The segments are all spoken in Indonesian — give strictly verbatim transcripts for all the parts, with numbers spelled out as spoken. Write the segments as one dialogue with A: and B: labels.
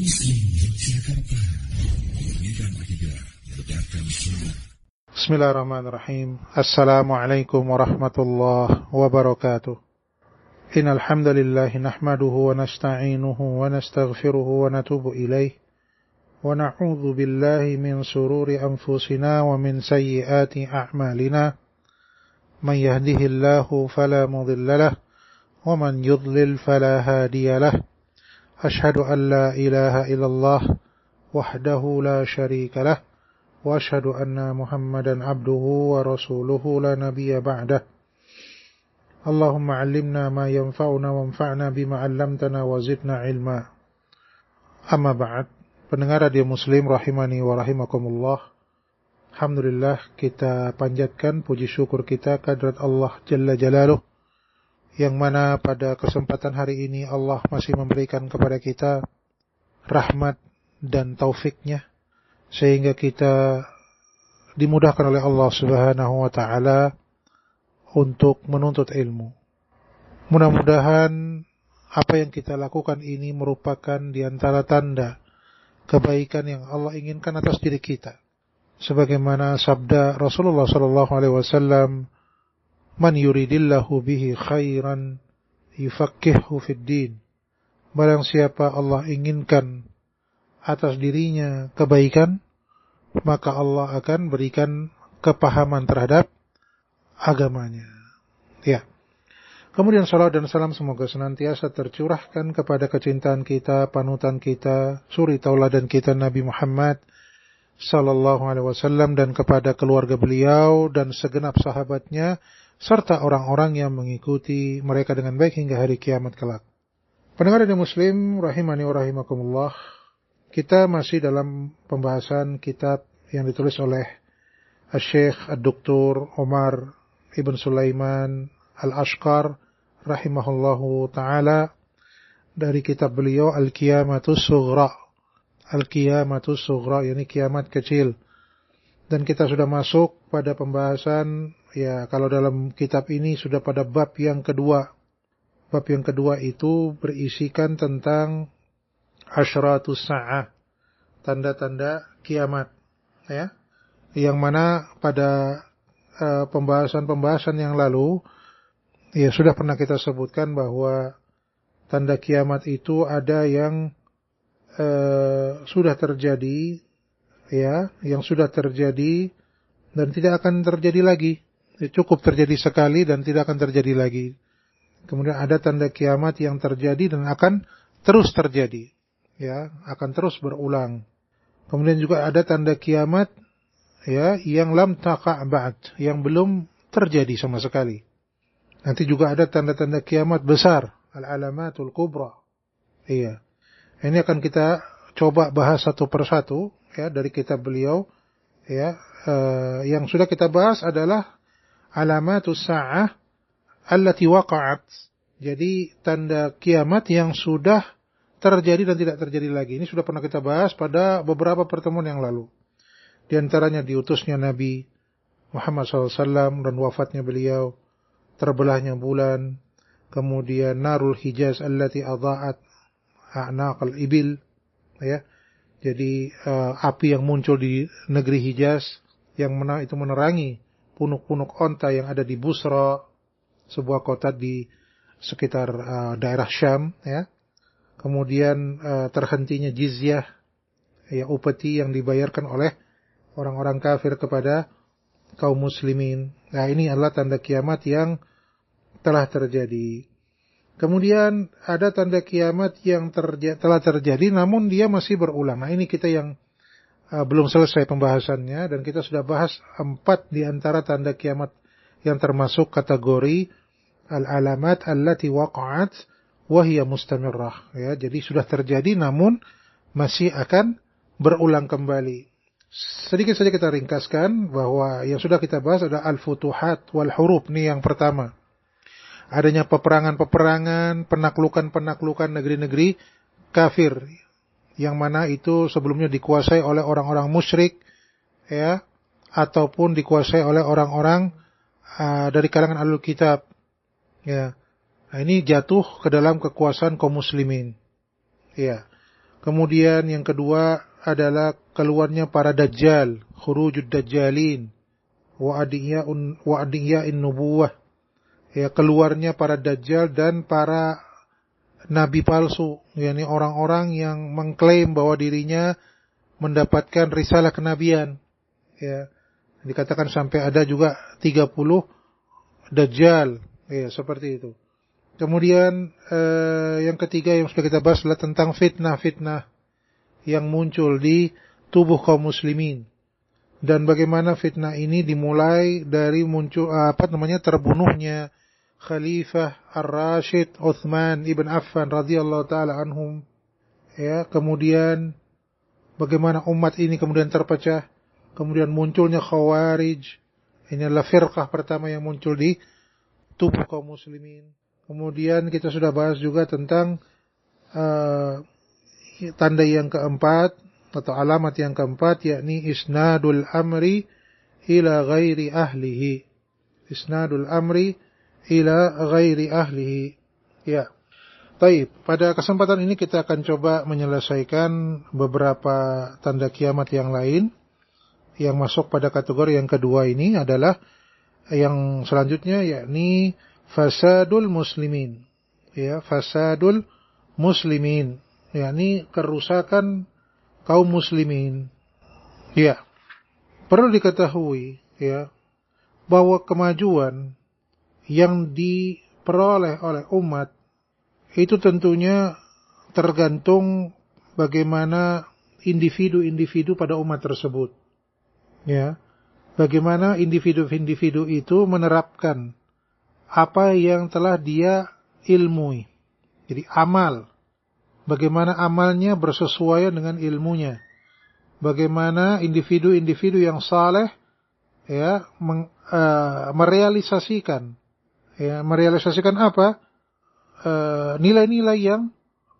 A: Muslim Yogyakarta, memurnikan akidah, menegakkan sunnah.
B: Bismillahirrahmanirrahim. Assalamualaikum warahmatullahi wabarakatuh. Innal hamdalillah nahmaduhu wa nasta'inuhu wa nastaghfiruhu wa natubu ilaih wa na'udzu billahi min sururi anfusina wa min sayyiati a'malina. Man yahdihillahu fala mudilla lahu wa man yudlil fala hadiya lahu. Ashhadu an la ilaha illallah wahdahu la syarika lah wa ashhadu anna Muhammadan abduhu wa rasuluhu la nabiyya ba'dah. Allahumma 'allimna ma yanfa'una wanfa'na bima 'allamtana wa zidna ilma. Amma ba'd. Pendengar radio Muslim rahimani wa rahimakumullah. Alhamdulillah, kita panjatkan puji syukur kita kehadirat Allah Jalla Jalaluh, yang mana pada kesempatan hari ini Allah masih memberikan kepada kita rahmat dan taufiknya, sehingga kita dimudahkan oleh Allah Subhanahu wa ta'ala untuk menuntut ilmu. Mudah-mudahan apa yang kita lakukan ini merupakan di antara tanda kebaikan yang Allah inginkan atas diri kita. Sebagaimana sabda Rasulullah sallallahu alaihi wasallam, man yuridillahu bihi khairan yufaqqihhu fid din. Barang siapa Allah inginkan atas dirinya kebaikan, maka Allah akan berikan kepahaman terhadap agamanya. Ya. Kemudian salawat dan salam semoga senantiasa tercurahkan kepada kecintaan kita, panutan kita, suri tauladan kita Nabi Muhammad sallallahu alaihi wasallam, dan kepada keluarga beliau dan segenap sahabatnya serta orang-orang yang mengikuti mereka dengan baik hingga hari kiamat kelak. Pendengar radio Muslim rahimani wa rahimakumullah, kita masih dalam pembahasan kitab yang ditulis oleh Syekh Ad-Doktor Omar Ibn Sulaiman Al-Ashqar rahimahullahu ta'ala, dari kitab beliau Al-Qiyamatus Sughra. Al-Qiyamatus Sughra, yakni kiamat kecil. Dan kita sudah masuk pada pembahasan, ya kalau dalam kitab ini sudah pada bab yang kedua. Bab yang kedua itu berisikan tentang asyratus sa'ah, tanda-tanda kiamat, ya. Yang mana pada uh, pembahasan-pembahasan yang lalu, ya sudah pernah kita sebutkan bahwa tanda kiamat itu ada yang uh, sudah terjadi, ya, yang sudah terjadi dan tidak akan terjadi lagi. Cukup terjadi sekali dan tidak akan terjadi lagi. Kemudian ada tanda kiamat yang terjadi dan akan terus terjadi, ya, akan terus berulang. Kemudian juga ada tanda kiamat, ya, yang lam taqa' ba'd, yang belum terjadi sama sekali. Nanti juga ada tanda-tanda kiamat besar, al-alamatul kubra. Iya. Ini akan kita coba bahas satu persatu, ya, dari kitab beliau, ya. Uh, yang sudah kita bahas adalah alamatus sa'ah allati waqa'at. Jadi tanda kiamat yang sudah terjadi dan tidak terjadi lagi. Ini sudah pernah kita bahas pada beberapa pertemuan yang lalu. Di antaranya diutusnya Nabi Muhammad shallallahu alaihi wasallam dan wafatnya beliau, terbelahnya bulan, kemudian narul Hijaz allati adha'at a'naqal ibil, ya. Jadi uh, api yang muncul di negeri Hijaz yang mana itu menerangi punuk-punuk onta yang ada di Busra, sebuah kota di sekitar uh, daerah Syam, ya. Kemudian uh, terhentinya jizyah, ya, upeti yang dibayarkan oleh orang-orang kafir kepada kaum muslimin. Nah, ini adalah tanda kiamat yang telah terjadi. Kemudian ada tanda kiamat yang terja- telah terjadi namun dia masih berulang. Nah, ini kita yang Uh, belum selesai pembahasannya, dan kita sudah bahas empat di antara tanda kiamat yang termasuk kategori al-alamat allati waqa'at wa hiya mustamirrah, ya. Jadi sudah terjadi namun masih akan berulang kembali. Sedikit saja kita ringkaskan bahwa yang sudah kita bahas adalah al-futuhat wal huruf. Ini yang pertama. Adanya peperangan-peperangan, penaklukan-penaklukan negeri-negeri kafir, yang mana itu sebelumnya dikuasai oleh orang-orang musyrik, ya, ataupun dikuasai oleh orang-orang uh, dari kalangan Ahlul Kitab, ya. Nah, ini jatuh ke dalam kekuasaan kaum muslimin, ya. Kemudian yang kedua adalah keluarnya para dajjal, khurujud dajjalin, wa adiya'un wa adiya'in nubuwah. Ya, keluarnya para dajjal dan para nabi palsu, yakni orang-orang yang mengklaim bahwa dirinya mendapatkan risalah kenabian. Ya, dikatakan sampai ada juga tiga puluh dajjal, ya, seperti itu. Kemudian eh, yang ketiga yang sudah kita bahas adalah tentang fitnah-fitnah yang muncul di tubuh kaum muslimin. Dan bagaimana fitnah ini dimulai dari muncul apa namanya terbunuhnya Khalifah Ar-Rashid Utsman ibn Affan radhiyallahu taala anhum. Ya, kemudian bagaimana umat ini kemudian terpecah, kemudian munculnya Khawarij. Ini adalah firqah pertama yang muncul di tubuh kaum muslimin. Kemudian kita sudah bahas juga tentang uh, tanda yang keempat atau alamat yang keempat, yakni isnadul amri ila ghairi ahlihi. Isnadul amri ila ghairi ahlihi. Ya. Baik, pada kesempatan ini kita akan coba menyelesaikan beberapa tanda kiamat yang lain yang masuk pada kategori yang kedua. Ini adalah yang selanjutnya, yakni fasadul muslimin. Ya, fasadul muslimin, yakni kerusakan kaum muslimin. Ya. Perlu diketahui, ya, bahwa kemajuan yang diperoleh oleh umat itu tentunya tergantung bagaimana individu-individu pada umat tersebut. Ya. Bagaimana individu-individu itu menerapkan apa yang telah dia ilmui. Jadi amal. Bagaimana amalnya bersesuaian dengan ilmunya. Bagaimana individu-individu yang saleh ya meng, uh, merealisasikan ya merealisasikan apa? Uh, nilai-nilai yang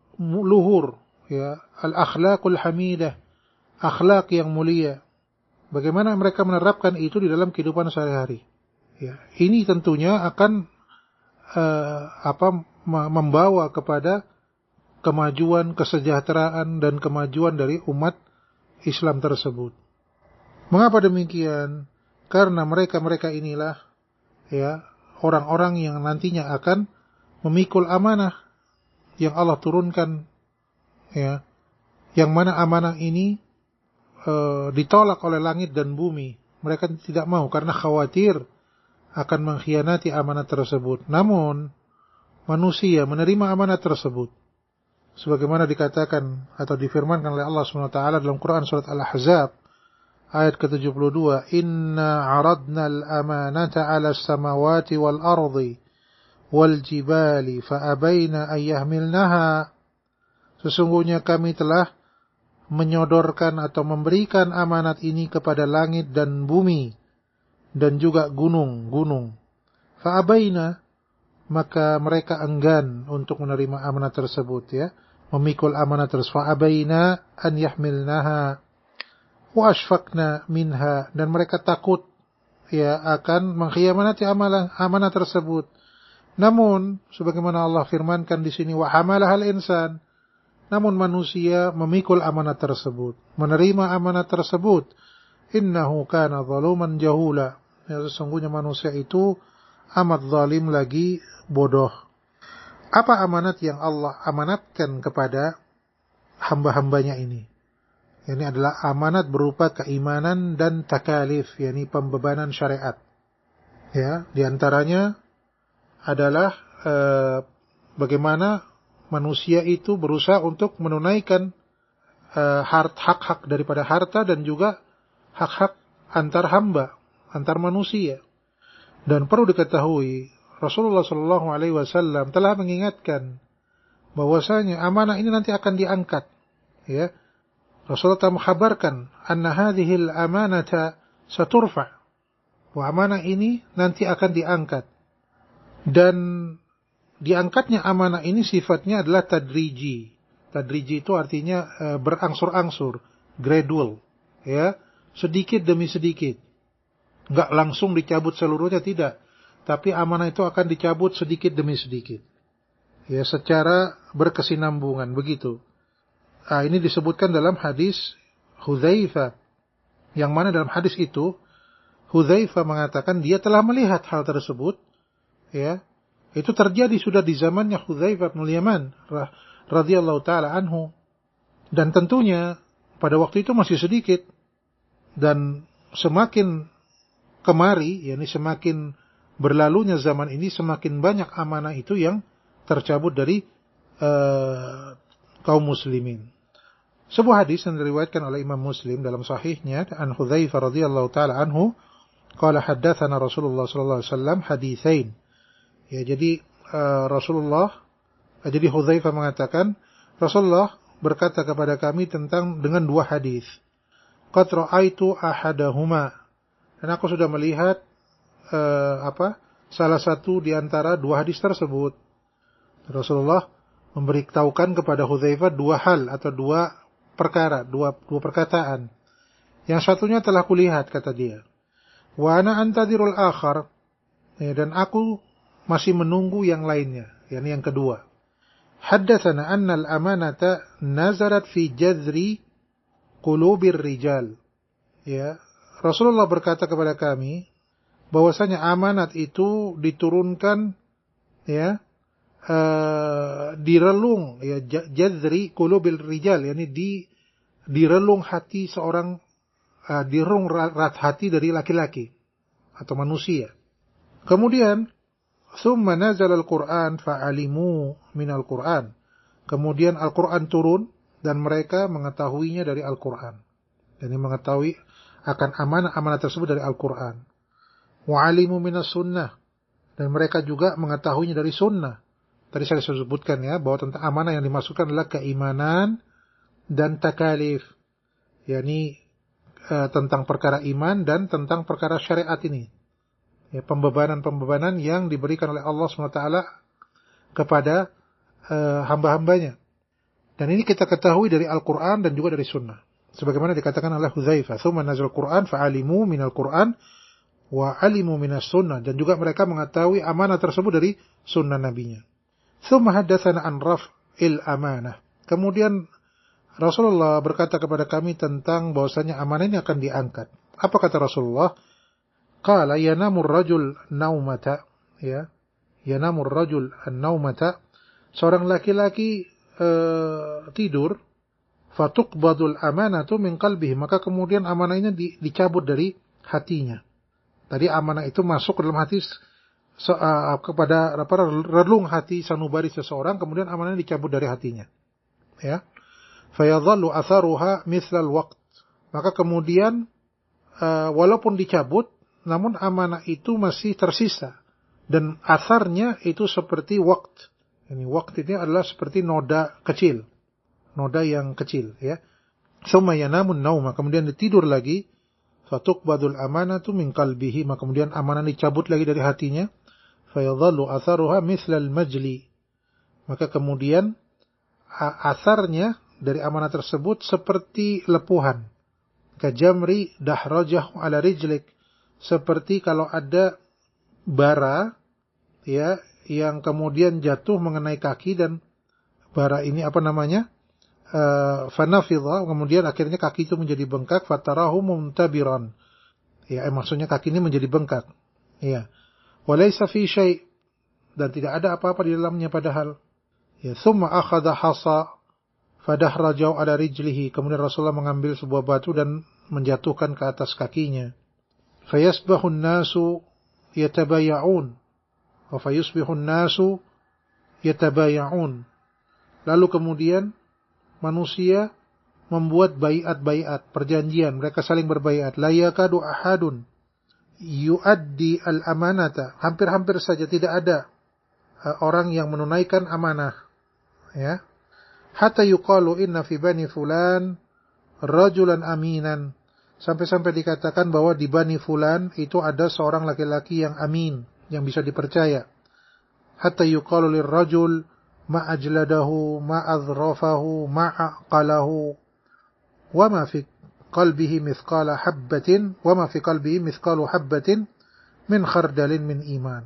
B: luhur, ya, al-akhlaqul hamidah, akhlak yang mulia. Bagaimana mereka menerapkan itu di dalam kehidupan sehari-hari. Ya, ini tentunya akan uh, apa membawa kepada kemajuan, kesejahteraan dan kemajuan dari umat Islam tersebut. Mengapa demikian? Karena mereka-mereka inilah ya orang-orang yang nantinya akan memikul amanah yang Allah turunkan, ya, yang mana amanah ini e, ditolak oleh langit dan bumi. Mereka tidak mau karena khawatir akan mengkhianati amanah tersebut. Namun manusia menerima amanah tersebut, sebagaimana dikatakan atau difirmankan oleh Allah subhanahu wa taala dalam Quran surat Al-Ahzab ayat ke tujuh puluh dua, inna aradna al-amanata 'ala as-samawati wal ardi wal jibali fa abaina an yahmilnaha. Sesungguhnya kami telah menyodorkan atau memberikan amanat ini kepada langit dan bumi dan juga gunung-gunung. Fa abaina, maka mereka enggan untuk menerima amanat tersebut, ya, memikul amanat tersebut. Fa abaina an yahmilnaha wa ashfaqna minha, dan mereka takut ya akan mengkhianati amalan amanah tersebut. Namun sebagaimana Allah firmankan di sini, wa hamalahal insan, namun manusia memikul amanah tersebut, menerima amanah tersebut. Innahu kana zaluman jahula, ya, sesungguhnya manusia itu amat zalim lagi bodoh. Apa amanat yang Allah amanatkan kepada hamba-hambanya ini? Ini adalah amanat berupa keimanan dan takalif, yakni pembebanan syariat. Ya, di antaranya adalah eh, bagaimana manusia itu berusaha untuk menunaikan eh, hak-hak daripada harta dan juga hak-hak antar hamba, antar manusia. Dan perlu diketahui, Rasulullah shallallahu alaihi wasallam telah mengingatkan bahwasanya amanah ini nanti akan diangkat. Ya, Rasulullah telah mengkhabarkan anna hadhil amanata saturfa, bahwa amanah ini nanti akan diangkat. Dan diangkatnya amanah ini sifatnya adalah tadriji. Tadriji itu artinya e, berangsur-angsur, gradual, ya, sedikit demi sedikit. Enggak langsung dicabut seluruhnya, tidak. Tapi amanah itu akan dicabut sedikit demi sedikit. Ya, secara berkesinambungan begitu. ah, ini disebutkan dalam hadis Hudzaifah, yang mana dalam hadis itu Hudzaifah mengatakan dia telah melihat hal tersebut, ya. Itu terjadi sudah di zamannya Hudzaifah bin Yaman radhiyallahu taala anhu, dan tentunya pada waktu itu masih sedikit, dan semakin kemari, yakni semakin berlalunya zaman ini, semakin banyak amanah itu yang tercabut dari uh, kaum muslimin. Sebuah hadis yang diriwayatkan oleh Imam Muslim dalam sahihnya an Hudzaifah radhiyallahu taala anhu, qala haddatsana Rasulullah sallallahu alaihi wasallam haditsain. Ya, jadi uh, Rasulullah uh, jadi Hudzaifah mengatakan Rasulullah berkata kepada kami tentang dengan dua hadis. Qad ra'aitu ahadahuma. Dan aku sudah melihat uh, apa? salah satu di antara dua hadis tersebut. Rasulullah memberitahukan kepada Hudzaifah dua hal atau dua perkara, dua dua perkataan. Yang satunya telah kulihat, kata dia. Wa ana antadirul akhar. Ya, dan aku masih menunggu yang lainnya, yakni yang kedua. Haddatsana anna al-amanata nazarat fi jazri qulubir rijal. Ya, Rasulullah berkata kepada kami bahwasanya amanat itu diturunkan, ya, uh, di relung, ya, jazri qulubil rijal, yakni di di relung hati seorang, uh, di relung hati dari laki-laki atau manusia. Kemudian Thumma nazal al-Qur'an fa'alimu minal Qur'an. Kemudian Al-Qur'an turun dan mereka mengetahuinya dari Al-Qur'an. Dan mengetahui akan amanah-amanah tersebut dari Al-Qur'an. Wa'alimu minas sunnah. Dan mereka juga mengetahuinya dari sunnah. Tadi saya sebutkan ya, bahwa tentang amanah yang dimasukkan adalah keimanan dan takalif. yakni uh, tentang perkara iman dan tentang perkara syariat ini. Ya, pembebanan-pembebanan yang diberikan oleh Allah subhanahu wa taala kepada uh, hamba-hambanya. Dan ini kita ketahui dari Al-Quran dan juga dari Sunnah. Sebagaimana dikatakan oleh Hudzaifah, "Tsumma nazal Quran fa'alimu minal Quran wa alimu minas Sunnah." Dan juga mereka mengetahui amanah tersebut dari Sunnah Nabinya. "Tsumma haddatsana an raf'il amanah." Kemudian Rasulullah berkata kepada kami tentang bahwasanya amanah ini akan diangkat. Apa kata Rasulullah? Qala yanamur rajul naumata, ya. Yanamur rajul an-naumata. Seorang laki-laki uh, tidur, fatuqbadul amanatu min qalbihi, maka kemudian amanah ini di, dicabut dari hatinya. Tadi amanah itu masuk ke dalam hati so, uh, kepada apa, relung hati sanubari seseorang, kemudian amanah ini dicabut dari hatinya. Ya. Fayadhallu atharuha mithlal waqt. Maka kemudian uh, walaupun dicabut, namun amanah itu masih tersisa. Dan asarnya itu seperti waqt. Ini waqt ini adalah seperti noda kecil. Noda yang kecil, ya. Tsumma yanamun nauma, kemudian ditidur lagi. Fatuqbadul amanatu min qalbihi, maka kemudian amanah dicabut lagi dari hatinya. Fayadhallu atharuha mithlal majli. Maka kemudian asarnya dari amanah tersebut seperti lepuhan. Kajamri dahrajah ala rijlik. Seperti kalau ada bara, ya, yang kemudian jatuh mengenai kaki, dan bara ini apa namanya? Uh, fanafidha, kemudian akhirnya kaki itu menjadi bengkak, fatarahu muntabiran. Ya, eh, maksudnya kaki ini menjadi bengkak. Ya. Walaysa fi syai', dan tidak ada apa-apa di dalamnya padahal. Ya, thumma akhadha hasa fadahrajau ala rijlihi. Kemudian Rasulullah mengambil sebuah batu dan menjatuhkan ke atas kakinya. Fayasbahun nasu yatabaya'un. Wa fayusbihun nasu yatabaya'un. Lalu kemudian manusia membuat baiat-baiat, perjanjian, mereka saling berbaiat. La yakadu ahadun yuaddi al-amanata. Hampir-hampir saja tidak ada uh, orang yang menunaikan amanah. Ya. Hatta yuqalu inna fi bani fulan rajulan aminan. Sampai-sampai dikatakan bahwa di Bani Fulan itu ada seorang laki-laki yang amin, yang bisa dipercaya. Hatta yuqalu lirrajul ma'ajladahu, ma'adhrafahu, ma'aqalahu, wa ma fi qalbihi mithqala habbatin, wa ma fi qalbihi mithqalu habbatin min khardalin min iman.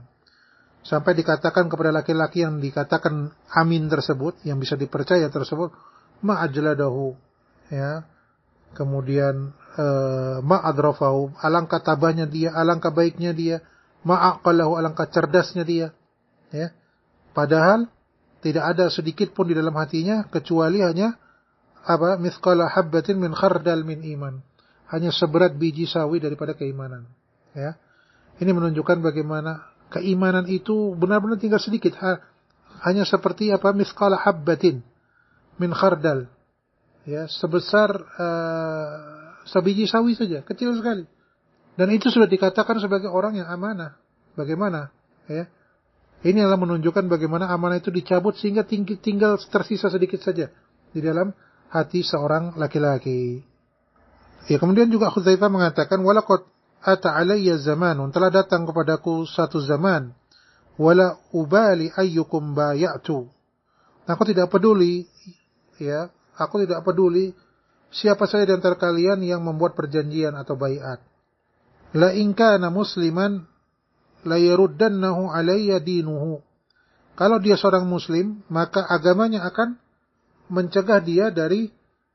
B: Sampai dikatakan kepada laki-laki yang dikatakan amin tersebut, yang bisa dipercaya tersebut, ma ajladahu, ya. Kemudian uh, ma adrafahu, alangkah tabahnya dia, alangkah baiknya dia, ma aqalahu, alangkah cerdasnya dia, ya. Padahal tidak ada sedikit pun di dalam hatinya kecuali hanya apa? Mithqala habbatin min khardal min iman. Hanya seberat biji sawi daripada keimanan, ya. Ini menunjukkan bagaimana keimanan itu benar-benar tinggal sedikit, ha, hanya seperti apa? Mithqala habbatin min khardal, ya, sebesar uh, sebiji sawi saja, kecil sekali. Dan itu sudah dikatakan sebagai orang yang amanah. Bagaimana, ya? Ini adalah menunjukkan bagaimana amanah itu dicabut sehingga tinggal tersisa sedikit saja di dalam hati seorang laki-laki. Ya, kemudian juga Hudzaifah mengatakan, walaqad ata alayya zamanun, telah datang kepadaku satu zaman, wala ubali ayyukum bay'atu. Aku tidak peduli, ya, aku tidak peduli siapa saja di antara kalian yang membuat perjanjian atau baiat. La in kana musliman la yaruddannahu alayya dinuhu. Kalau dia seorang muslim, maka agamanya akan mencegah dia dari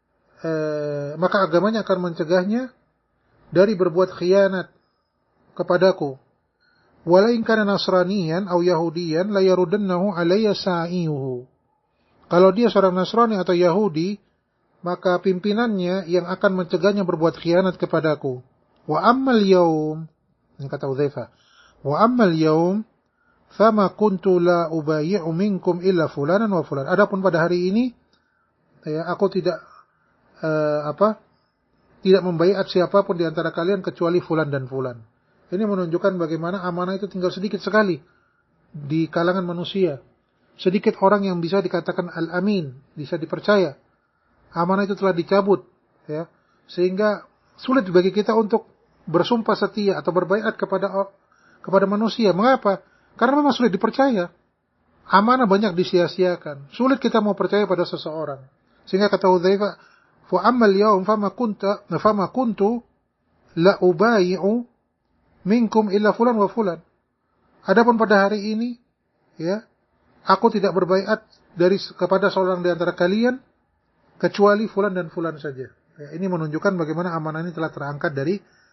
B: eh, maka agamanya akan mencegahnya dari berbuat khianat kepadaku. Wala in kana nasraniyan aw yahudiyan la yaruddannahu alayya sa'iyuhu. Kalau dia seorang Nasrani atau Yahudi, maka pimpinannya yang akan mencegahnya berbuat khianat kepadaku. Wa ammal yaum, ini kata Hudzaifah, wa ammal yaum fama kuntu la ubayyi'u minkum illa fulanan wa fulan. Adapun pada hari ini, ya, aku tidak uh, apa? tidak membaiat siapapun di antara kalian kecuali fulan dan fulan. Ini menunjukkan bagaimana amanah itu tinggal sedikit sekali di kalangan manusia. Sedikit orang yang bisa dikatakan al-amin, bisa dipercaya. Amanah itu telah dicabut, ya. Sehingga sulit bagi kita untuk bersumpah setia atau berbaiat kepada kepada manusia. Mengapa? Karena memang sulit dipercaya. Amanah banyak disia-siakan. Sulit kita mau percaya pada seseorang. Sehingga kata Hudzaifah, fa ammal yaum fama kunta fama kuntu la ubayyi'u minkum illa fulan wa fulan. Adapun pada hari ini, ya, aku tidak berbaiat dari kepada seorang di antara kalian kecuali fulan dan fulan saja. Ya, ini menunjukkan bagaimana amanah ini telah terangkat dari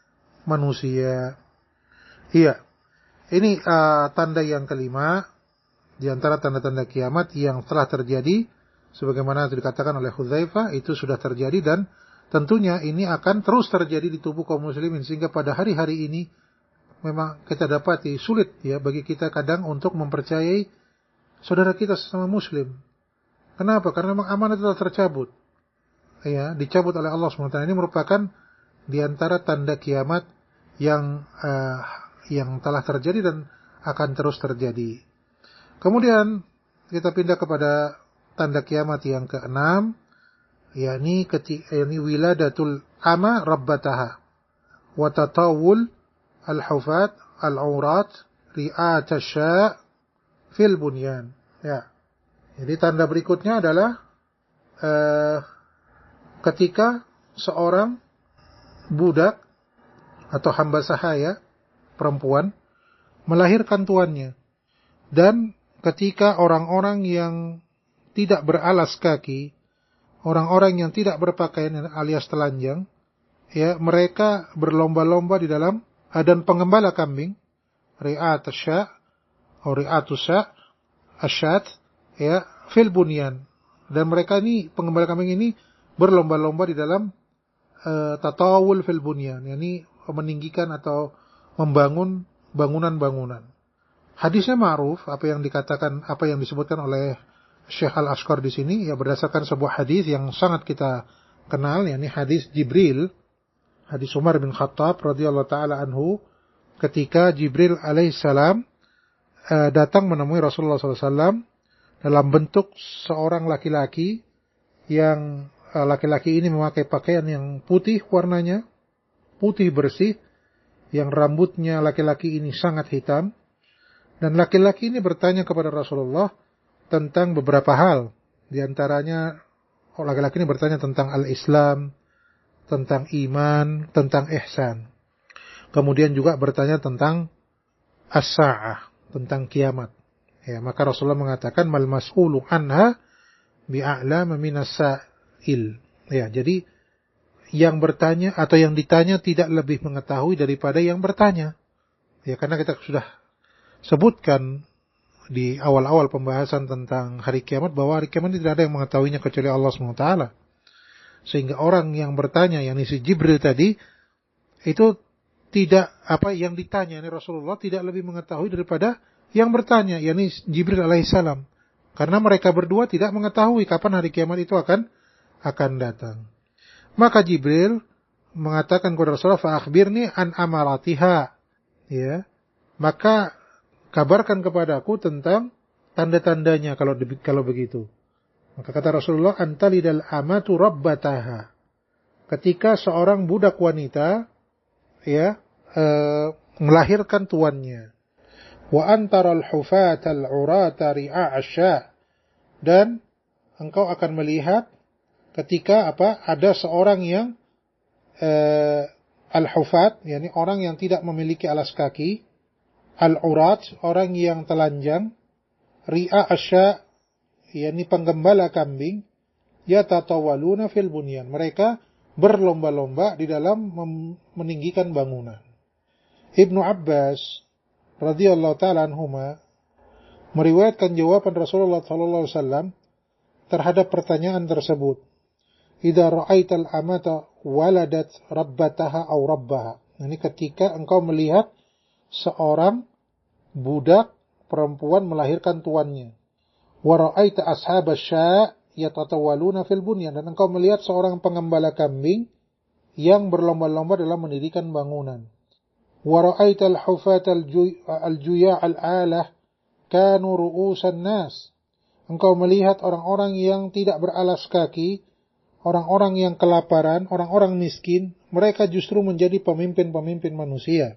B: manusia. Iya. Ini uh, tanda yang kelima di antara tanda-tanda kiamat yang telah terjadi. Sebagaimana itu dikatakan oleh Hudzaifah, itu sudah terjadi dan tentunya ini akan terus terjadi di tubuh kaum muslimin. Sehingga pada hari-hari ini memang kita dapati sulit, ya, bagi kita kadang untuk mempercayai saudara kita sesama muslim. Kenapa? Karena memang amanah telah tercabut. Ya, dicabut oleh Allah subhanahu wa taala. Ini merupakan di antara tanda kiamat yang uh, yang telah terjadi dan akan terus terjadi. Kemudian kita pindah kepada tanda kiamat yang keenam, yakni ketika yakni wiladatul ama rabbataha wa tatawul al-hufat al-aurat ri'at asya' fil bunyan. Ya. Jadi tanda berikutnya adalah uh, ketika seorang budak atau hamba sahaya perempuan melahirkan tuannya, dan ketika orang-orang yang tidak beralas kaki, orang-orang yang tidak berpakaian alias telanjang, ya, mereka berlomba-lomba di dalam dan pengembala kambing, ri'at asya' atau ri'atusya' asyat, ya, fil bunyan. Dan mereka ini, pengembala kambing ini berlomba-lomba di dalam uh, tatawul fil bunyan, yakni meninggikan atau membangun bangunan-bangunan. Hadisnya ma'ruf, apa yang dikatakan, apa yang disebutkan oleh Syekh Al-Ashqar di sini, ya, berdasarkan sebuah hadis yang sangat kita kenal, yakni hadis Jibril, hadis Umar bin Khattab radhiyallahu taala anhu, ketika Jibril alaihissalam uh, datang menemui Rasulullah sallallahu alaihi wasallam dalam bentuk seorang laki-laki yang uh, laki-laki ini memakai pakaian yang putih warnanya, putih bersih, yang rambutnya laki-laki ini sangat hitam, dan laki-laki ini bertanya kepada Rasulullah tentang beberapa hal. Di antaranya, laki-laki ini bertanya tentang al-Islam, tentang iman, tentang ihsan. Kemudian juga bertanya tentang as-sa'ah, tentang kiamat. Ya, maka Rasulullah mengatakan, mal mas'ulu anha bi'a'lama minas as-sa'il. Ya, jadi yang bertanya atau yang ditanya tidak lebih mengetahui daripada yang bertanya. Ya, karena kita sudah sebutkan di awal-awal pembahasan tentang hari kiamat bahwa hari kiamat tidak ada yang mengetahuinya kecuali Allah subhanahu wa taala. Sehingga orang yang bertanya, yakni si Jibril tadi, itu tidak apa yang ditanya ini Rasulullah tidak lebih mengetahui daripada yang bertanya, yakni Jibril alaihissalam. Karena mereka berdua tidak mengetahui kapan hari kiamat itu akan akan datang. Maka Jibril mengatakan kepada Rasulullah, "Fa akhbirni an amaratiha." Ya. Maka kabarkan kepadaku tentang tanda-tandanya kalau kalau begitu. Maka kata Rasulullah, "Antalidal amatu rabbataha." Ketika seorang budak wanita ya e, melahirkan tuannya. Wa antaral hufatal urata ri'a asya. Dan engkau akan melihat ketika apa ada seorang yang e, al-hufat, yakni orang yang tidak memiliki alas kaki, al-urat, orang yang telanjang, ri'a asya, yakni penggembala kambing, yatatawaluna fil bunyan. Mereka berlomba-lomba di dalam meninggikan bangunan. Ibnu Abbas radhiyallahu ta'ala anhuma meriwayatkan jawaban Rasulullah sallallahu alaihi wasallam terhadap pertanyaan tersebut. Idza ra'aital amata waladat rabbataha aw rabbaha. Ini ketika engkau melihat seorang budak perempuan melahirkan tuannya. Wa ra'aita ashabasy sya' yatatawaluna fil bunyan, dan engkau melihat seorang pengembala kambing yang berlomba-lomba dalam mendirikan bangunan. Wa ra'aital hufatal al-juya' al-alah kanu ru'usan nas. Engkau melihat orang-orang yang tidak beralas kaki, orang-orang yang kelaparan, orang-orang miskin, mereka justru menjadi pemimpin-pemimpin manusia.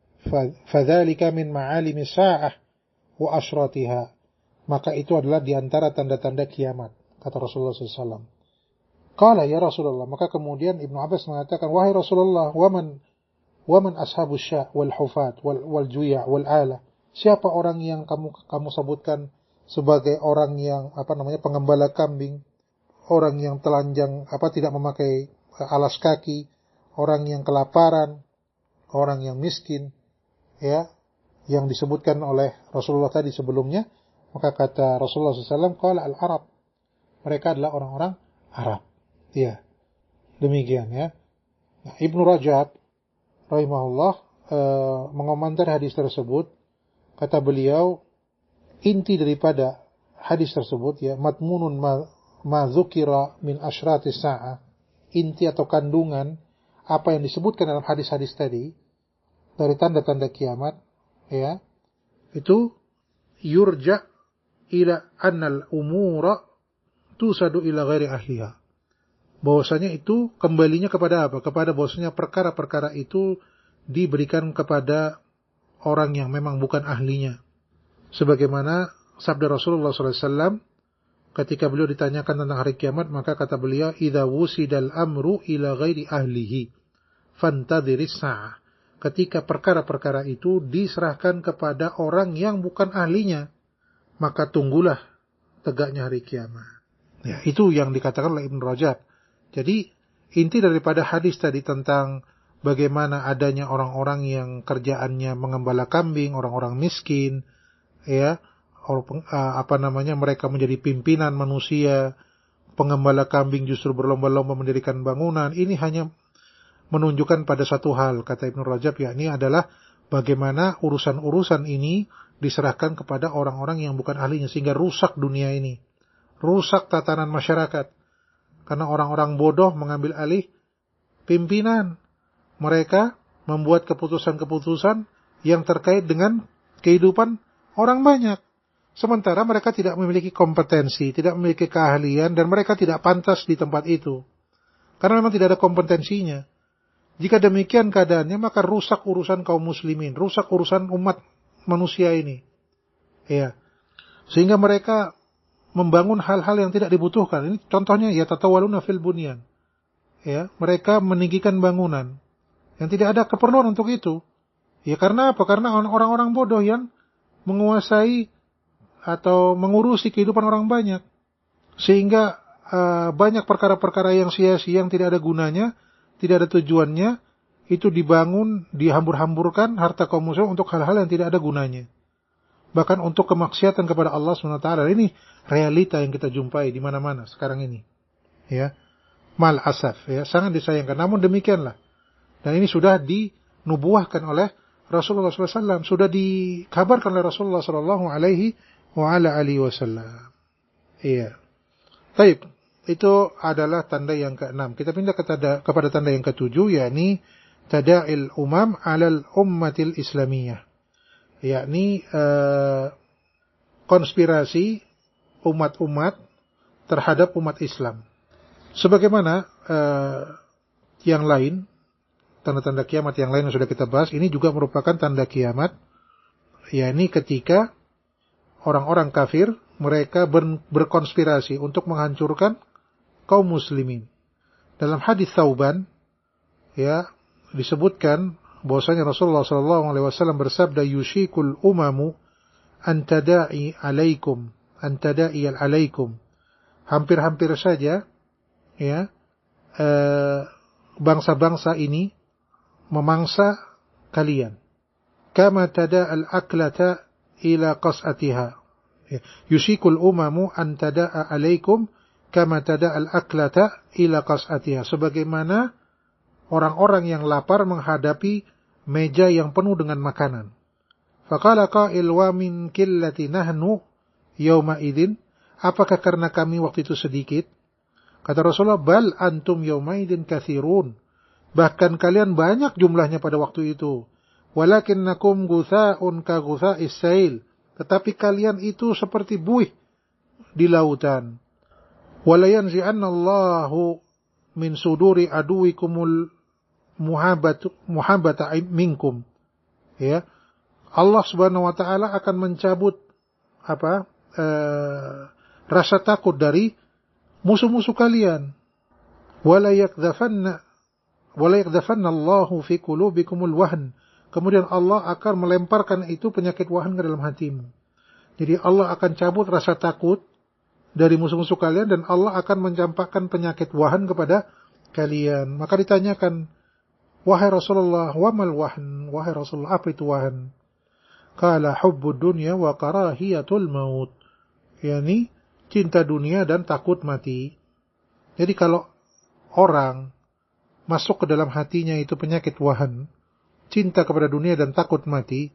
B: Fadzalika min ma'alimi sa'ah wa asyratiha. Maka itu adalah diantara tanda-tanda kiamat, kata Rasulullah sallallahu alaihi wasallam. Qala ya Rasulullah, maka kemudian Ibnu Abbas mengatakan, wahai Rasulullah, waman waman ashabus sya' wal hufat wal wal juya' wal ala. Siapa orang yang kamu kamu sebutkan sebagai orang yang apa namanya pengembala kambing, orang yang telanjang, apa tidak memakai alas kaki, orang yang kelaparan, orang yang miskin, ya, yang disebutkan oleh Rasulullah tadi sebelumnya. Maka kata Rasulullah sallallahu alaihi wasallam, qala al-Arab. Mereka adalah orang-orang Arab. Ya. Demikian ya. Nah, Ibnu Rajab rahimahullah e, mengomentar hadis tersebut, kata beliau, inti daripada hadis tersebut ya, matmunun ma, ma dzukira min asyratis sa'ah. Inti atau kandungan apa yang disebutkan dalam hadis-hadis tadi dari tanda-tanda kiamat ya, itu yurja' ila annal umura tusadu ila ghairi ahliha. Bahwasanya itu kembalinya kepada apa? Kepada bahwasanya perkara-perkara itu diberikan kepada orang yang memang bukan ahlinya. Sebagaimana sabda Rasulullah sallallahu alaihi wasallam ketika beliau ditanyakan tentang hari kiamat, maka kata beliau, idza wusidal amru ila ghairi ahlihi fantadhiris sa'ah. Ketika perkara-perkara itu diserahkan kepada orang yang bukan ahlinya, maka tunggulah tegaknya hari kiamat. Ya, itu yang dikatakan oleh Ibnu Rajab. Jadi inti daripada hadis tadi tentang bagaimana adanya orang-orang yang kerjaannya mengembala kambing, orang-orang miskin, ya, apa namanya mereka menjadi pimpinan manusia, pengembala kambing justru berlomba-lomba mendirikan bangunan. Ini hanya menunjukkan pada satu hal, kata Ibnu Rajab, yakni adalah bagaimana urusan-urusan ini diserahkan kepada orang-orang yang bukan ahlinya, sehingga rusak dunia ini, rusak tatanan masyarakat, karena orang-orang bodoh mengambil alih pimpinan. Mereka membuat keputusan-keputusan yang terkait dengan kehidupan orang banyak, sementara mereka tidak memiliki kompetensi, tidak memiliki keahlian, dan mereka tidak pantas di tempat itu karena memang tidak ada kompetensinya. Jika demikian keadaannya, maka rusak urusan kaum muslimin, rusak urusan umat manusia ini. Ya. Sehingga mereka membangun hal-hal yang tidak dibutuhkan. Ini contohnya ya tatawaluna fil bunyan. Ya, mereka meninggikan bangunan yang tidak ada keperluan untuk itu. Ya karena apa? Karena orang-orang bodoh yang menguasai atau mengurusi kehidupan orang banyak. Sehingga uh, banyak perkara-perkara yang sia-sia, yang tidak ada gunanya, tidak ada tujuannya, itu dibangun, dihambur-hamburkan harta kaum muslimin untuk hal-hal yang tidak ada gunanya. Bahkan untuk kemaksiatan kepada Allah subhanahu wa taala. Ini realita yang kita jumpai di mana-mana sekarang ini. Ya. Mal asaf, ya, sangat disayangkan. Namun demikianlah. Dan ini sudah dinubuahkan oleh Rasulullah shallallahu alaihi wasallam, sudah dikabarkan oleh Rasulullah shallallahu alaihi wasallam. Iya. Baik, itu adalah tanda yang keenam. Kita pindah ke tanda, kepada tanda yang ketujuh, yakni tada'il umam 'alal ummatil islamiyah. Yakni uh, konspirasi umat-umat terhadap umat Islam. Sebagaimana uh, yang lain, tanda-tanda kiamat yang lain yang sudah kita bahas, ini juga merupakan tanda kiamat, yakni ketika orang-orang kafir mereka ber, berkonspirasi untuk menghancurkan kaum muslimin. Dalam hadis Thauban, ya, disebutkan bahwasanya Rasulullah sallallahu alaihi wasallam bersabda, yushikul umamu an tada'i alaikum, an tada'i alaikum. Hampir-hampir saja, ya, eh, bangsa-bangsa ini memangsa kalian. Kama tada'al aklata ila qas'atiha. Yushikul umamu an tada'a alaikum kama tada'al aklata ila qas'atiha. Sebagaimana orang-orang yang lapar menghadapi meja yang penuh dengan makanan. Faqala qa'il wa min qillati nahnu yawma idzin. Apakah karena kami waktu itu sedikit? Kata Rasulullah, bal antum yawma idzin katsirun. Bahkan kalian banyak jumlahnya pada waktu itu. Walakinnakum gutha'un ka gutha'is sail. Tetapi kalian itu seperti buih di lautan. Wala yanzi'annallahu min suduri aduwikumul muhabbatu muhabbata minkum. Ya. Allah Subhanahu wa taala akan mencabut apa? Eh, rasa takut dari musuh-musuh kalian. Wala yakdhafanna wala yakdhafanna Allahu fi qulubikumul wahn. Kemudian Allah akan melemparkan itu penyakit wahan ke dalam hatimu. Jadi Allah akan cabut rasa takut dari musuh-musuh kalian dan Allah akan mencampakkan penyakit wahan kepada kalian. Maka ditanyakan, wahai Rasulullah, wa mal wahn? Wahai Rasulullah, apa itu wahan? Qala hubbud dunya wa karahiyatul maut. Yani cinta dunia dan takut mati. Jadi kalau orang masuk ke dalam hatinya itu penyakit wahan, cinta kepada dunia dan takut mati,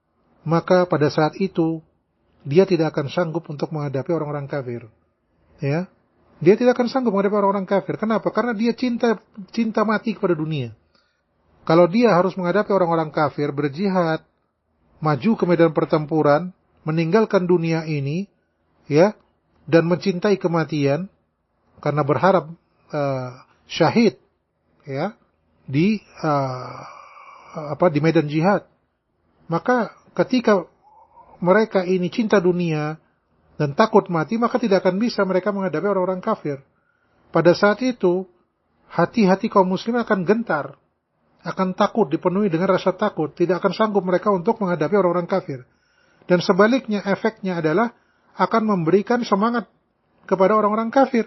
B: maka pada saat itu dia tidak akan sanggup untuk menghadapi orang-orang kafir. Ya, dia tidak akan sanggup menghadapi orang-orang kafir. Kenapa? Karena dia cinta cinta mati kepada dunia. Kalau dia harus menghadapi orang-orang kafir, berjihad, maju ke medan pertempuran, meninggalkan dunia ini, ya, dan mencintai kematian karena berharap uh, syahid, ya, di uh, apa di medan jihad. Maka ketika mereka ini cinta dunia dan takut mati, maka tidak akan bisa mereka menghadapi orang-orang kafir. Pada saat itu hati-hati kaum muslimin akan gentar, akan takut, dipenuhi dengan rasa takut, tidak akan sanggup mereka untuk menghadapi orang-orang kafir. Dan sebaliknya, efeknya adalah akan memberikan semangat kepada orang-orang kafir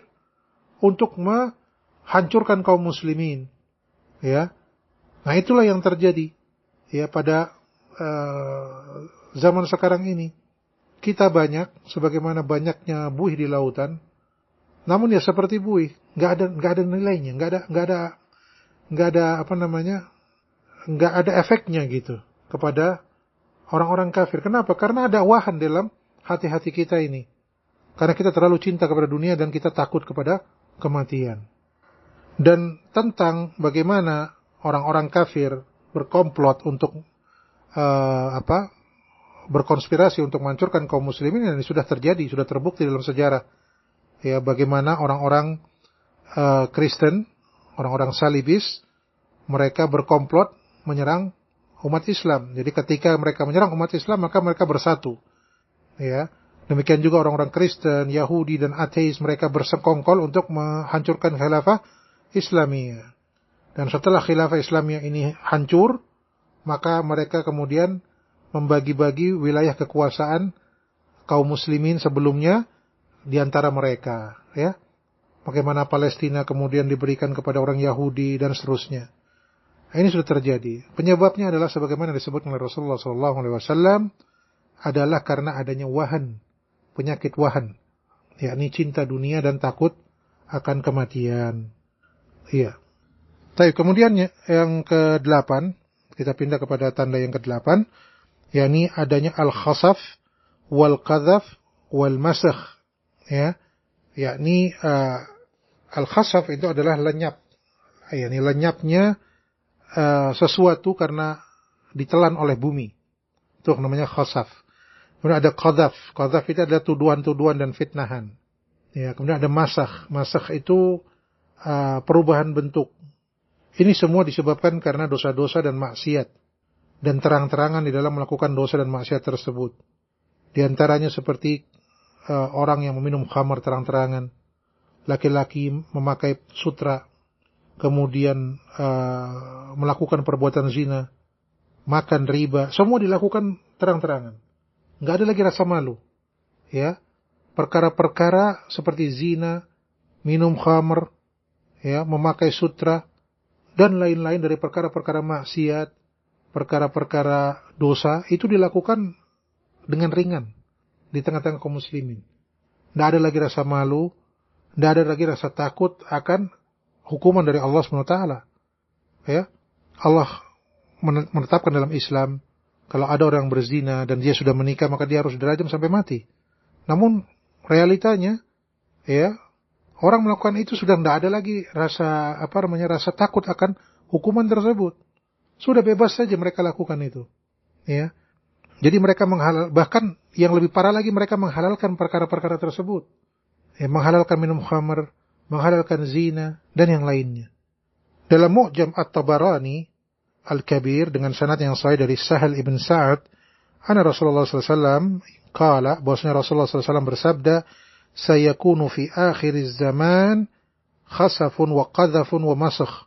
B: untuk menghancurkan kaum muslimin. Ya. Nah, itulah yang terjadi ya pada uh, zaman sekarang ini. Kita banyak, sebagaimana banyaknya buih di lautan, namun ya seperti buih, nggak ada nggak ada nilainya, nggak ada nggak ada nggak ada apa namanya, nggak ada efeknya gitu kepada orang-orang kafir. Kenapa? Karena ada wahan dalam hati-hati kita ini. Karena kita terlalu cinta kepada dunia dan kita takut kepada kematian. Dan tentang bagaimana orang-orang kafir berkomplot untuk uh, apa berkonspirasi untuk menghancurkan kaum muslimin, ini sudah terjadi, sudah terbukti dalam sejarah. Ya, bagaimana orang-orang uh, Kristen, orang-orang salibis, mereka berkomplot menyerang umat Islam. Jadi ketika mereka menyerang umat Islam, maka mereka bersatu. Ya, demikian juga orang-orang Kristen, Yahudi dan ateis, mereka bersekongkol untuk menghancurkan khilafah Islamiyah. Dan setelah khilafah Islamiyah ini hancur, maka mereka kemudian membagi-bagi wilayah kekuasaan kaum muslimin sebelumnya di antara mereka, ya. bagaimana Palestina kemudian diberikan kepada orang Yahudi dan seterusnya. Ini sudah terjadi. Penyebabnya adalah sebagaimana disebut oleh Rasulullah shallallahu alaihi wasallam, adalah karena adanya wahan, penyakit wahan, yakni cinta dunia dan takut akan kematian. Iya. Baik, kemudian yang kedelapan, kita pindah kepada tanda yang kedelapan, yakni adanya al-khasaf wal qadhaf wal masakh, ya. Yakni uh, al-khasaf itu adalah lenyap. Yakni lenyapnya uh, sesuatu karena ditelan oleh bumi. Itu namanya khasaf. Kemudian ada qadhaf. Qadhaf itu adalah tuduhan-tuduhan dan fitnahan. Ya, kemudian ada masakh. Masakh itu uh, perubahan bentuk. Ini semua disebabkan karena dosa-dosa dan maksiat. Dan terang-terangan di dalam melakukan dosa dan maksiat tersebut. Di antaranya seperti uh, orang yang meminum khamar terang-terangan. Laki-laki memakai sutra. Kemudian uh, melakukan perbuatan zina. Makan riba. Semua dilakukan terang-terangan. Nggak ada lagi rasa malu. Ya. Perkara-perkara seperti zina, minum khamar, ya, memakai sutra, dan lain-lain dari perkara-perkara maksiat, perkara-perkara dosa, itu dilakukan dengan ringan di tengah-tengah kaum muslimin. Tidak ada lagi rasa malu, tidak ada lagi rasa takut akan hukuman dari Allah subhanahu wa taala. Ya, Allah menetapkan dalam Islam, kalau ada orang berzina dan dia sudah menikah, maka dia harus dirajam sampai mati. Namun realitanya, ya, orang melakukan itu sudah tidak ada lagi rasa apa namanya rasa takut akan hukuman tersebut. Sudah bebas saja mereka lakukan itu. Ya. Jadi mereka menghalal, bahkan yang lebih parah lagi mereka menghalalkan perkara-perkara tersebut. Ya, menghalalkan minum khamar, menghalalkan zina dan yang lainnya. Dalam Mu'jam At-Tabarani Al-Kabir dengan sanad yang sahih dari Sahal ibn Sa'ad, anna Rasulullah sallallahu alaihi wasallam qala, bahwasanya Rasulullah sallallahu alaihi wasallam bersabda, sayakunu fi akhiriz zaman khasafun wa qadhafun wa masakh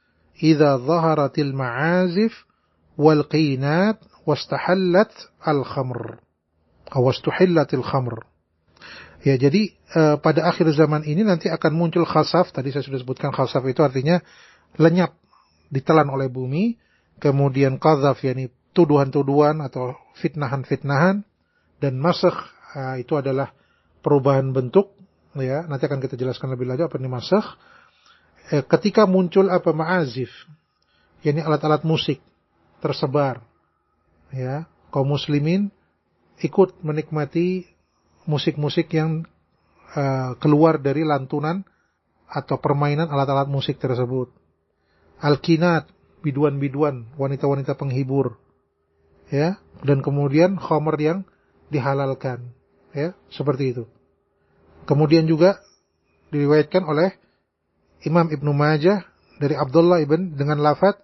B: idza dhaharatil ma'azif wal qinat wastahallat al-khamr atau wastuhillatil khamr. Ya, jadi uh, pada akhir zaman ini nanti akan muncul khasaf. Tadi saya sudah sebutkan khasaf itu artinya lenyap, ditelan oleh bumi. Kemudian qadhaf, yakni tuduhan-tuduhan atau fitnahan-fitnahan, dan masakh uh, itu adalah perubahan bentuk, ya. Nanti akan kita jelaskan lebih lanjut apa ini masakh. Eh, ketika muncul apa ma'azif, yakni alat-alat musik tersebar, ya, kaum muslimin ikut menikmati musik-musik yang uh, keluar dari lantunan atau permainan alat-alat musik tersebut. Al-kinat, biduan-biduan, wanita-wanita penghibur, ya, dan kemudian khamr yang dihalalkan, ya, seperti itu. Kemudian juga diriwayatkan oleh Imam Ibnu Majah dari Abdullah ibn dengan lafaz,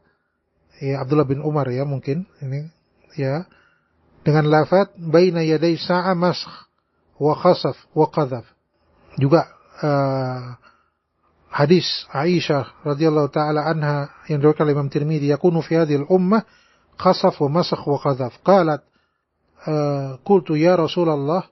B: ya, Abdullah bin Umar, ya, mungkin ini, ya, dengan lafaz baina yaday sa'a masakh wa khasaf wa qadhaf. Juga uh, hadis Aisyah radhiyallahu taala anha yang diriwayatkan oleh Imam Tirmidzi, yakunu fi hadhihi al-ummah khasaf wa masakh wa qadhaf. Qalat uh, qultu ya Rasulullah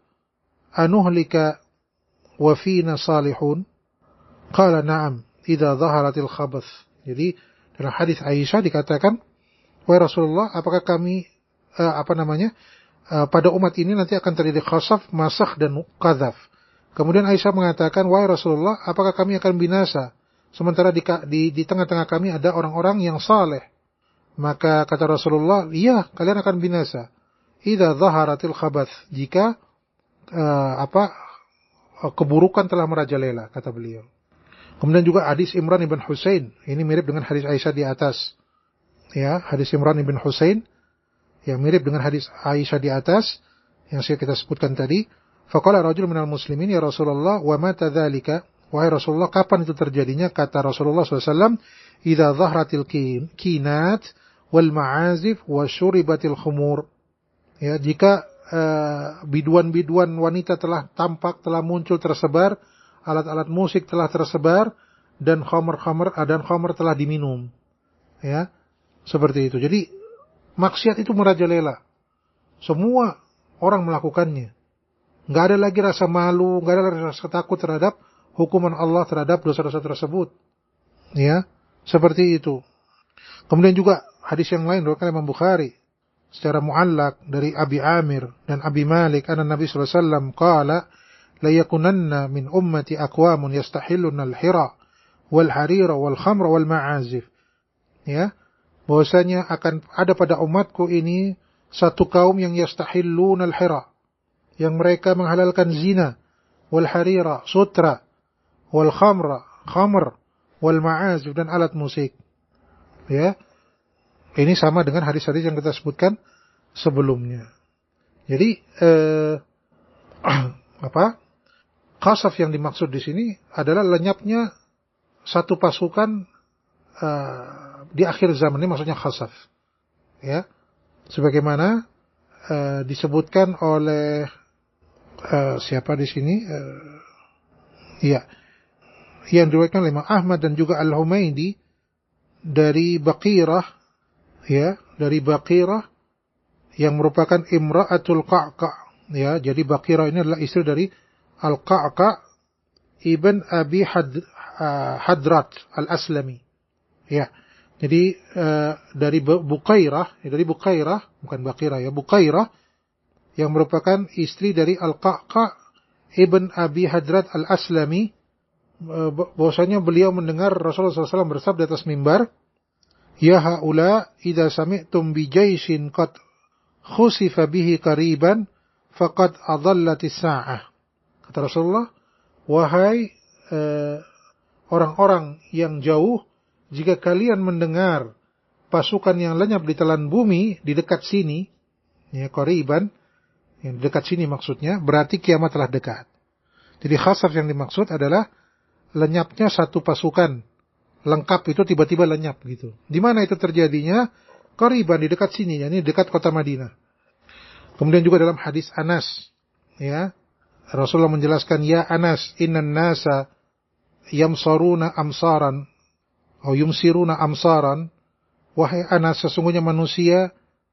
B: anuhlika wa fina salihun? Qala na'am idza dhaharatil khabath. Jadi dalam hadis Aisyah dikatakan, wahai Rasulullah, apakah kami uh, apa namanya uh, pada umat ini nanti akan terjadi khasaf, masakh dan qadhaf. Kemudian Aisyah mengatakan, wahai Rasulullah, apakah kami akan binasa sementara di, di, di tengah-tengah kami ada orang-orang yang saleh? Maka kata Rasulullah, iya, kalian akan binasa. Idza dhaharatil khabath, jika uh, apa keburukan telah merajalela, kata beliau. Kemudian juga hadis Imran ibn Husain, ini mirip dengan hadis Aisyah di atas. Ya, hadis Imran ibn Husain yang mirip dengan hadis Aisyah di atas yang saya kita sebutkan tadi. Faqala rajul minal muslimin, ya Rasulullah, wa mata dzalika? Wahai Rasulullah, kapan itu terjadinya? Kata Rasulullah sallallahu alaihi wasallam, idza dhahratil kinat wal ma'azif wa syuribatil khumur. Ya, jika uh, biduan-biduan wanita telah tampak, telah muncul, tersebar, alat-alat musik telah tersebar, dan khamr-khamr dan khamr telah diminum. Ya, seperti itu. Jadi maksiat itu merajalela. Semua orang melakukannya. Nggak ada lagi rasa malu, nggak ada lagi rasa takut terhadap hukuman Allah terhadap dosa-dosa tersebut. Ya, seperti itu. Kemudian juga hadis yang lain diriwayatkan Imam Bukhari secara muallaq dari Abi Amir dan Abi Malik, anna Nabi sallallahu alaihi wasallam qala la yakunanna min ummati aqwamun yastahilluna al-hira wal harira wal khamra wal ma'azif. Ya, bahwasanya akan ada pada umatku ini satu kaum yang yastahilluna al-hira, yang mereka menghalalkan zina, wal harira, sutra, wal khamra, khamr, wal ma'azif, dan alat musik. Ya, ini sama dengan hadis-hadis yang kita sebutkan sebelumnya. Jadi eh, apa? Khasaf yang dimaksud di sini adalah lenyapnya satu pasukan uh, di akhir zaman, ini maksudnya khasaf. Ya, sebagaimana uh, disebutkan oleh uh, siapa di sini? Uh, ya, yang diriwayatkan oleh Imam Ahmad dan juga Al-Humaidi dari Baqirah, ya, dari Baqirah yang merupakan Imra'atul Qa'qa'. Ya, jadi Baqirah ini adalah istri dari Al-Qa'qa' ibn Abi Had, uh, Hadrat Al-Aslami. Ya, jadi uh, dari Bukairah, ya, dari Bukairah, bukan Baqirah ya, Bukairah yang merupakan istri dari Al-Qa'qa' ibn Abi Hadrat Al-Aslami, uh, bahwasanya beliau mendengar Rasulullah sallallahu alaihi wasallam bersabda di atas mimbar, "Ya haula idza sami'tum bi jaishin qad khusifa bihi qariban faqad adallatis sa'ah." Kata Rasulullah, wahai eh, orang-orang yang jauh, jika kalian mendengar pasukan yang lenyap di telan bumi di dekat sini, ya, qariban, yang dekat sini maksudnya, berarti kiamat telah dekat. Jadi khasaf yang dimaksud adalah lenyapnya satu pasukan lengkap itu tiba-tiba lenyap gitu. Di mana itu terjadinya? Qariban, di dekat sini, yakni dekat kota Madinah. Kemudian juga dalam hadis Anas, ya, Rasulullah menjelaskan, ya Anas, innan nasa yamsaruna amsaran atau yumsiruna amsaran. Wahai Anas, sesungguhnya manusia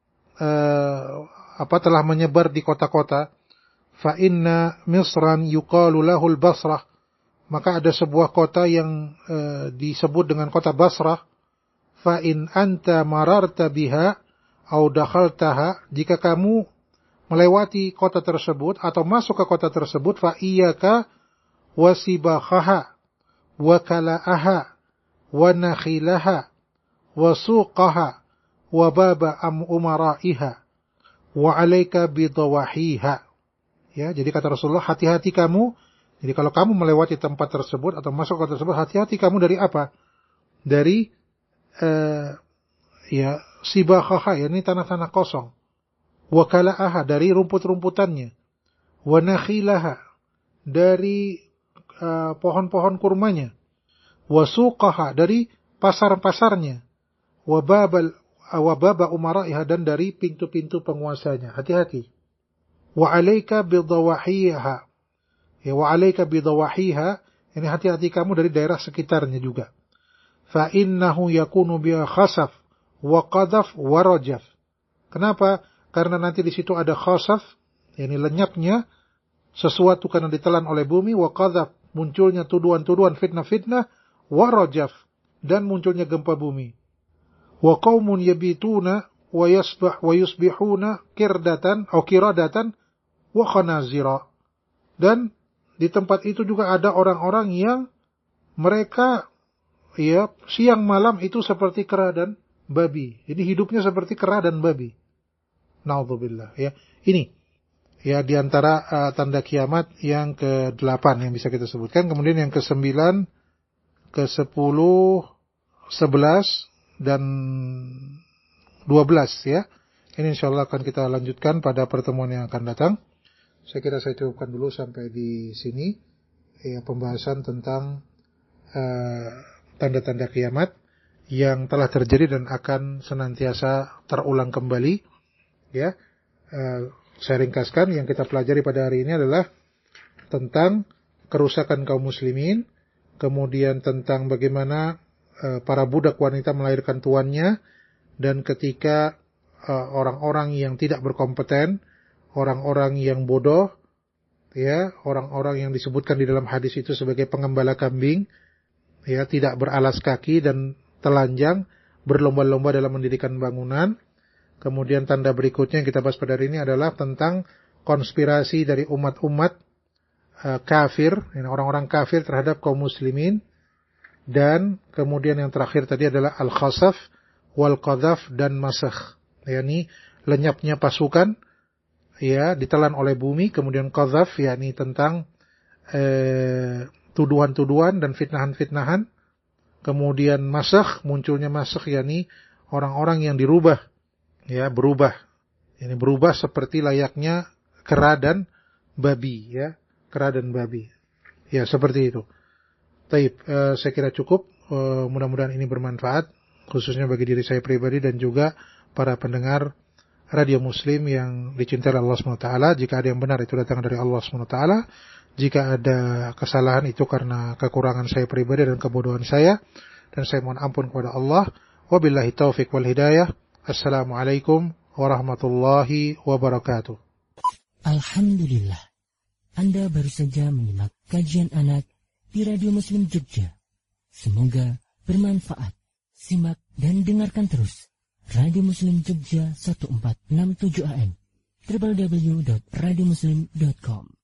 B: uh, apa telah menyebar di kota-kota. Fa inna Misran yuqalu lahul Basrah. Maka ada sebuah kota yang uh, disebut dengan kota Basrah. Fa in anta mararta biha au dakhaltaha, jika kamu melewati kota tersebut atau masuk ke kota tersebut, fa iyyaka wasibakhaha wa kalaaha wa nakhilaha wa suqaha wa baba am umaraiha wa alayka bidawahiha. Ya, jadi kata Rasulullah, hati-hati kamu. Jadi kalau kamu melewati tempat tersebut atau masuk ke kota tersebut, hati-hati kamu dari apa? Dari uh, ya sibakhaha, yakni tanah-tanah kosong. Wa kala'aha, dari rumput-rumputannya. Wa nakhilaha, dari uh, pohon-pohon kurmanya. Wa suqaha, dari pasar-pasarnya. Wa babal wa baba umaraiha, dan dari pintu-pintu penguasanya. Hati-hati. Wa alayka bidawahiha. Ya, wa alayka bidawahiha, ini hati-hati kamu dari daerah sekitarnya juga. Fa innahu yakunu biha khasaf wa qadhaf wa rajaf. Kenapa? Karena nanti di situ ada khasaf, yakni lenyapnya sesuatu karena ditelan oleh bumi, wa qadhaf, munculnya tuduhan-tuduhan, fitnah-fitnah, wa rajaf, dan munculnya gempa bumi. Wa qaumun yabituna wa yasbah wa yusbihuna kirdatan atau kiradatan wa khanazira. Dan di tempat itu juga ada orang-orang yang mereka, ya, siang malam itu seperti kera dan babi. Jadi hidupnya seperti kera dan babi. Na'udzubillah, ya. Ini ya diantara uh, tanda kiamat yang kedelapan yang bisa kita sebutkan. Kemudian yang kesembilan, kesepuluh, sebelas dan dua belas, ya. Ini insyaallah akan kita lanjutkan pada pertemuan yang akan datang. Saya kira saya cukupkan dulu sampai di sini, ya, pembahasan tentang uh, tanda-tanda kiamat yang telah terjadi dan akan senantiasa terulang kembali. Ya, uh, saya ringkaskan, yang kita pelajari pada hari ini adalah tentang kerusakan kaum muslimin, kemudian tentang bagaimana uh, para budak wanita melahirkan tuannya, dan ketika uh, orang-orang yang tidak berkompeten, orang-orang yang bodoh, ya, orang-orang yang disebutkan di dalam hadis itu sebagai pengembala kambing, ya, tidak beralas kaki dan telanjang, berlomba-lomba dalam mendirikan bangunan. Kemudian tanda berikutnya yang kita bahas pada hari ini adalah tentang konspirasi dari umat-umat uh, kafir, yani orang-orang kafir terhadap kaum muslimin. Dan kemudian yang terakhir tadi adalah al-khasaf, wal-qadhaf, dan masakh, yakni lenyapnya pasukan, ya, ditelan oleh bumi. Kemudian qadhaf, yakni tentang eh, tuduhan-tuduhan dan fitnahan-fitnahan. Kemudian masakh, munculnya masakh, yakni orang-orang yang dirubah, ya, berubah, ini berubah seperti layaknya kera dan babi, ya, kera dan babi, ya, seperti itu. Taib, uh, saya kira cukup. Uh, mudah-mudahan ini bermanfaat, khususnya bagi diri saya pribadi dan juga para pendengar radio Muslim yang dicintai Allah subhanahu wa taala. Jika ada yang benar itu datang dari Allah subhanahu wa taala. Jika ada kesalahan itu karena kekurangan saya pribadi dan kebodohan saya, dan saya mohon ampun kepada Allah. Wabillahi taufiq wal hidayah. Assalamualaikum warahmatullahi wabarakatuh.
C: Alhamdulillah, Anda baru saja menyimak kajian anak di Radio Muslim Jogja. Semoga bermanfaat. Simak dan dengarkan terus Radio Muslim Jogja seribu empat ratus enam puluh tujuh A M, w w w titik radio muslim titik com.